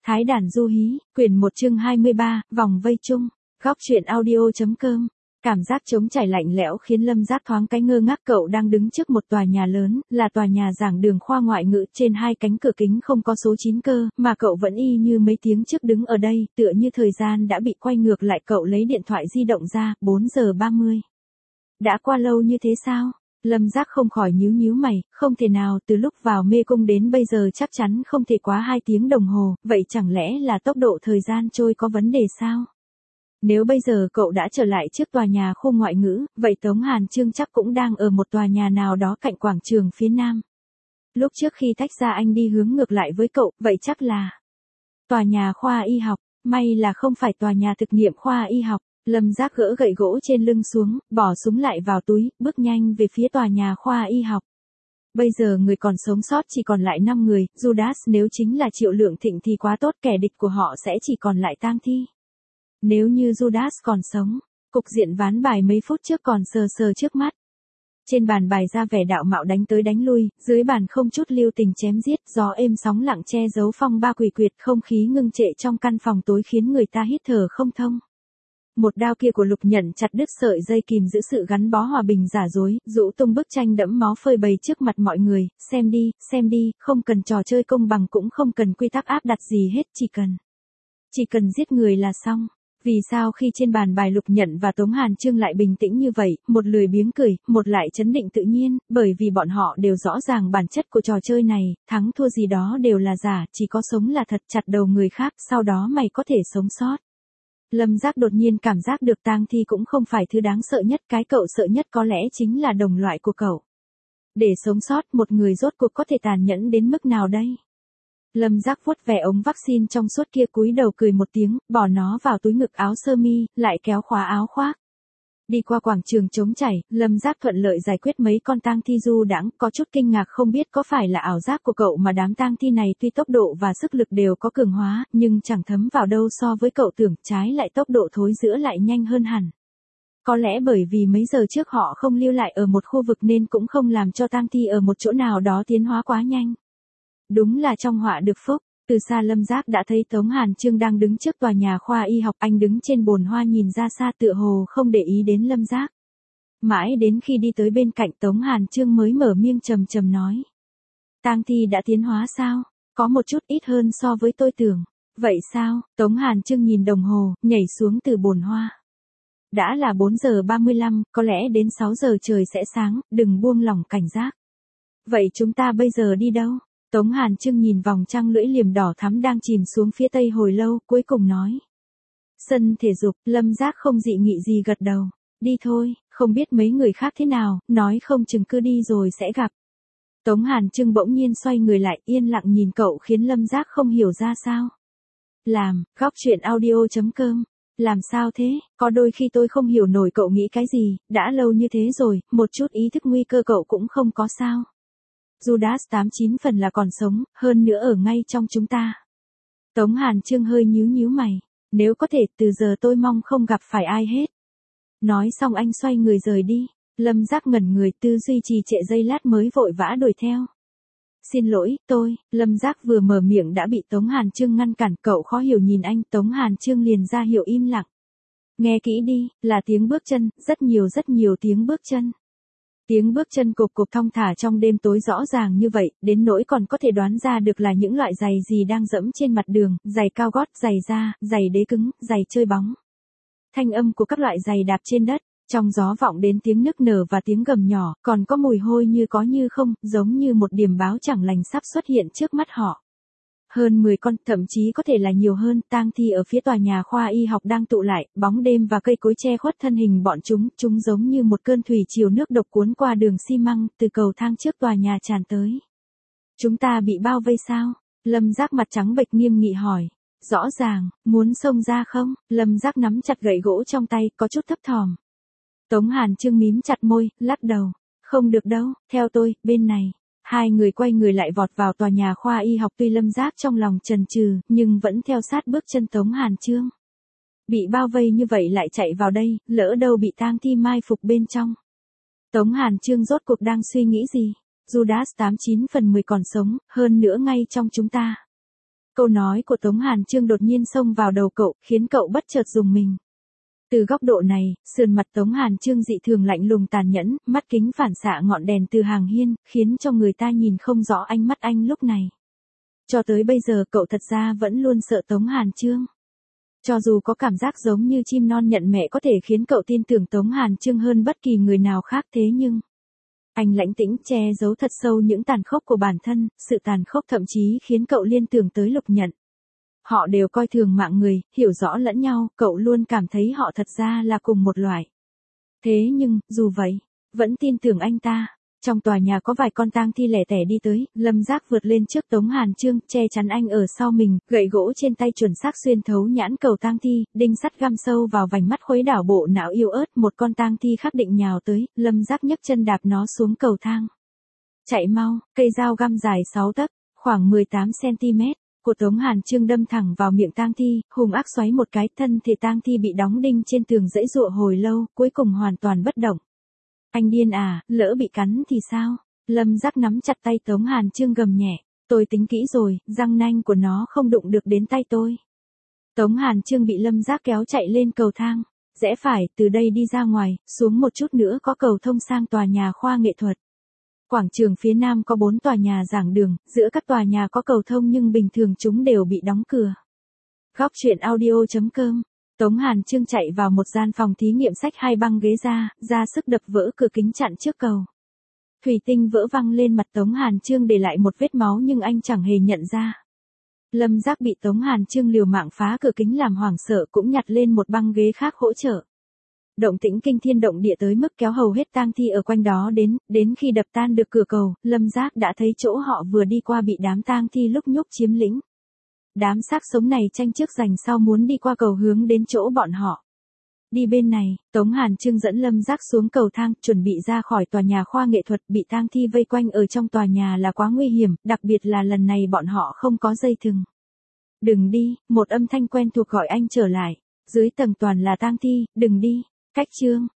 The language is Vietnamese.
Thái đàn du hí, quyển 1 chương 23, vòng vây chung, góc truyện audio.com. Cảm giác trống trải lạnh lẽo khiến Lâm Giác thoáng cái ngơ ngác. Cậu đang đứng trước một tòa nhà lớn, là tòa nhà giảng đường khoa ngoại ngữ, trên hai cánh cửa kính không có số 9 cơ, mà cậu vẫn y như mấy tiếng trước đứng ở đây, tựa như thời gian đã bị quay ngược lại. Cậu lấy điện thoại di động ra, 4 giờ 30. Đã qua lâu như thế sao? Lâm Giác không khỏi nhíu mày, không thể nào, từ lúc vào mê cung đến bây giờ chắc chắn không thể quá 2 tiếng đồng hồ, vậy chẳng lẽ là tốc độ thời gian trôi có vấn đề sao? Nếu bây giờ cậu đã trở lại trước tòa nhà khu ngoại ngữ, vậy Tống Hàn Chương chắc cũng đang ở một tòa nhà nào đó cạnh quảng trường phía nam. Lúc trước khi tách ra anh đi hướng ngược lại với cậu, vậy chắc là tòa nhà khoa y học, may là không phải tòa nhà thực nghiệm khoa y học. Lâm Giác gỡ gậy gỗ trên lưng xuống, bỏ súng lại vào túi, bước nhanh về phía tòa nhà khoa y học. Bây giờ người còn sống sót chỉ còn lại 5 người, Judas nếu chính là Triệu Lượng Thịnh thì quá tốt, kẻ địch của họ sẽ chỉ còn lại tang thi. Nếu như Judas còn sống, cục diện ván bài mấy phút trước còn sờ trước mắt. Trên bàn bài ra vẻ đạo mạo đánh tới đánh lui, dưới bàn không chút lưu tình chém giết, gió êm sóng lặng che giấu phong ba quỷ quyệt, không khí ngưng trệ trong căn phòng tối khiến người ta hít thở không thông. Một đao kia của Lục Nhận chặt đứt sợi dây kìm giữ sự gắn bó hòa bình giả dối, rũ tung bức tranh đẫm máu phơi bày trước mặt mọi người, xem đi, không cần trò chơi công bằng cũng không cần quy tắc áp đặt gì hết, chỉ cần giết người là xong. Vì sao khi trên bàn bài Lục Nhận và Tống Hàn Chương lại bình tĩnh như vậy, một lười biếng cười, một lại chấn định tự nhiên, bởi vì bọn họ đều rõ ràng bản chất của trò chơi này, thắng thua gì đó đều là giả, chỉ có sống là thật, chặt đầu người khác, sau đó mày có thể sống sót. Lâm Giác đột nhiên cảm giác được tang thi cũng không phải thứ đáng sợ nhất, cái cậu sợ nhất có lẽ chính là đồng loại của cậu. Để sống sót, một người rốt cuộc có thể tàn nhẫn đến mức nào đây? Lâm Giác vuốt về ống vaccine trong suốt kia, cúi đầu cười một tiếng, bỏ nó vào túi ngực áo sơ mi, lại kéo khóa áo khoác. Đi qua quảng trường trống chảy, Lâm Giác thuận lợi giải quyết mấy con tang thi du đãng, có chút kinh ngạc không biết có phải là ảo giác của cậu mà đám tang thi này tuy tốc độ và sức lực đều có cường hóa, nhưng chẳng thấm vào đâu so với cậu tưởng, trái lại tốc độ thối rữa lại nhanh hơn hẳn. Có lẽ bởi vì mấy giờ trước họ không lưu lại ở một khu vực nên cũng không làm cho tang thi ở một chỗ nào đó tiến hóa quá nhanh. Đúng là trong họa được phúc. Từ xa Lâm Giác đã thấy Tống Hàn Chương đang đứng trước tòa nhà khoa y học, anh đứng trên bồn hoa nhìn ra xa tựa hồ không để ý đến Lâm Giác. Mãi đến khi đi tới bên cạnh Tống Hàn Chương mới mở miệng trầm nói. Tang thi đã tiến hóa sao? Có một chút ít hơn so với tôi tưởng. Vậy sao? Tống Hàn Chương nhìn đồng hồ, nhảy xuống từ bồn hoa. Đã là 4 giờ 35, có lẽ đến 6 giờ trời sẽ sáng, đừng buông lỏng cảnh giác. Vậy chúng ta bây giờ đi đâu? Tống Hàn Chương nhìn vòng trăng lưỡi liềm đỏ thắm đang chìm xuống phía tây hồi lâu, cuối cùng nói. Sân thể dục. Lâm Giác không dị nghị gì gật đầu. Đi thôi, không biết mấy người khác thế nào, nói không chừng cứ đi rồi sẽ gặp. Tống Hàn Chương bỗng nhiên xoay người lại, yên lặng nhìn cậu khiến Lâm Giác không hiểu ra sao. Góc truyện audio.com. Làm sao thế? Có đôi khi tôi không hiểu nổi cậu nghĩ cái gì, đã lâu như thế rồi, một chút ý thức nguy cơ cậu cũng không có sao? Judas 89 phần là còn sống, hơn nữa ở ngay trong chúng ta. Tống Hàn Chương hơi nhíu mày. Nếu có thể, từ giờ tôi mong không gặp phải ai hết. Nói xong anh xoay người rời đi. Lâm Giác ngẩn người, tư duy trì trệ giây lát mới vội vã đuổi theo. Xin lỗi, Lâm Giác vừa mở miệng đã bị Tống Hàn Chương ngăn cản, cậu khó hiểu nhìn anh, Tống Hàn Chương liền ra hiệu im lặng. Nghe kỹ đi, là tiếng bước chân, rất nhiều tiếng bước chân. Tiếng bước chân cộp thong thả trong đêm tối rõ ràng như vậy, đến nỗi còn có thể đoán ra được là những loại giày gì đang dẫm trên mặt đường, giày cao gót, giày da, giày đế cứng, giày chơi bóng. Thanh âm của các loại giày đạp trên đất, trong gió vọng đến tiếng nức nở và tiếng gầm nhỏ, còn có mùi hôi như có như không, giống như một điểm báo chẳng lành sắp xuất hiện trước mắt họ. Hơn 10 con, thậm chí có thể là nhiều hơn, tang thi ở phía tòa nhà khoa y học đang tụ lại, bóng đêm và cây cối che khuất thân hình bọn chúng giống như một cơn thủy triều nước độc cuốn qua đường xi măng, từ cầu thang trước tòa nhà tràn tới. Chúng ta bị bao vây sao? Lâm Giác mặt trắng bệch nghiêm nghị hỏi. Rõ ràng, muốn xông ra không? Lâm Giác nắm chặt gậy gỗ trong tay, có chút thấp thỏm. Tống Hàn Chương mím chặt môi, lắc đầu. Không được đâu, theo tôi, bên này. Hai người quay người lại vọt vào tòa nhà khoa y học, tuy Lâm Giác trong lòng chần chừ, nhưng vẫn theo sát bước chân Tống Hàn Chương. Bị bao vây như vậy lại chạy vào đây, lỡ đâu bị tang thi mai phục bên trong. Tống Hàn Chương rốt cuộc đang suy nghĩ gì? Judas 89 phần 10 còn sống, hơn nữa ngay trong chúng ta. Câu nói của Tống Hàn Chương đột nhiên xông vào đầu cậu, khiến cậu bất chợt rùng mình. Từ góc độ này, sườn mặt Tống Hàn Chương dị thường lạnh lùng tàn nhẫn, mắt kính phản xạ ngọn đèn từ hàng hiên, khiến cho người ta nhìn không rõ ánh mắt anh lúc này. Cho tới bây giờ cậu thật ra vẫn luôn sợ Tống Hàn Chương. Cho dù có cảm giác giống như chim non nhận mẹ có thể khiến cậu tin tưởng Tống Hàn Chương hơn bất kỳ người nào khác, thế nhưng anh lãnh tĩnh che giấu thật sâu những tàn khốc của bản thân, sự tàn khốc thậm chí khiến cậu liên tưởng tới Lục Nhận. Họ đều coi thường mạng người, hiểu rõ lẫn nhau, cậu luôn cảm thấy họ thật ra là cùng một loại. Thế nhưng, dù vậy, vẫn tin tưởng anh ta. Trong tòa nhà có vài con tang thi lẻ tẻ đi tới, Lâm Giác vượt lên trước Tống Hàn Chương, che chắn anh ở sau mình, gậy gỗ trên tay chuẩn xác xuyên thấu nhãn cầu tang thi, đinh sắt găm sâu vào vành mắt khuấy đảo bộ não yếu ớt, một con tang thi khác định nhào tới, Lâm Giác nhấc chân đạp nó xuống cầu thang. Chạy mau, cây dao găm dài 6 tấc, khoảng 18 cm, của Tống Hàn Chương đâm thẳng vào miệng tang thi, hung ác xoáy một cái, thân thể tang thi bị đóng đinh trên tường giãy giụa hồi lâu, cuối cùng hoàn toàn bất động. Anh điên à, lỡ bị cắn thì sao? Lâm Giác nắm chặt tay Tống Hàn Chương gầm nhẹ. Tôi tính kỹ rồi, răng nanh của nó không đụng được đến tay tôi. Tống Hàn Chương bị Lâm Giác kéo chạy lên cầu thang. Rẽ phải, từ đây đi ra ngoài, xuống một chút nữa có cầu thông sang tòa nhà khoa nghệ thuật. Quảng trường phía nam có 4 tòa nhà giảng đường, giữa các tòa nhà có cầu thông nhưng bình thường chúng đều bị đóng cửa. Góc truyện audio.com. Tống Hàn Chương chạy vào một gian phòng thí nghiệm xách 2 băng ghế ra sức đập vỡ cửa kính chặn trước cầu. Thủy tinh vỡ văng lên mặt Tống Hàn Chương để lại một vết máu nhưng anh chẳng hề nhận ra. Lâm Giác bị Tống Hàn Chương liều mạng phá cửa kính làm hoảng sợ cũng nhặt lên một băng ghế khác hỗ trợ. Động tĩnh kinh thiên động địa tới mức kéo hầu hết tang thi ở quanh đó đến khi đập tan được cửa cầu, Lâm Giác đã thấy chỗ họ vừa đi qua bị đám tang thi lúc nhúc chiếm lĩnh. Đám xác sống này tranh trước giành sau muốn đi qua cầu hướng đến chỗ bọn họ. Đi bên này, Tống Hàn Chương dẫn Lâm Giác xuống cầu thang, chuẩn bị ra khỏi tòa nhà khoa nghệ thuật, bị tang thi vây quanh ở trong tòa nhà là quá nguy hiểm, đặc biệt là lần này bọn họ không có dây thừng. Đừng đi, một âm thanh quen thuộc gọi anh trở lại. Dưới tầng toàn là tang thi, đừng đi. Cách chương.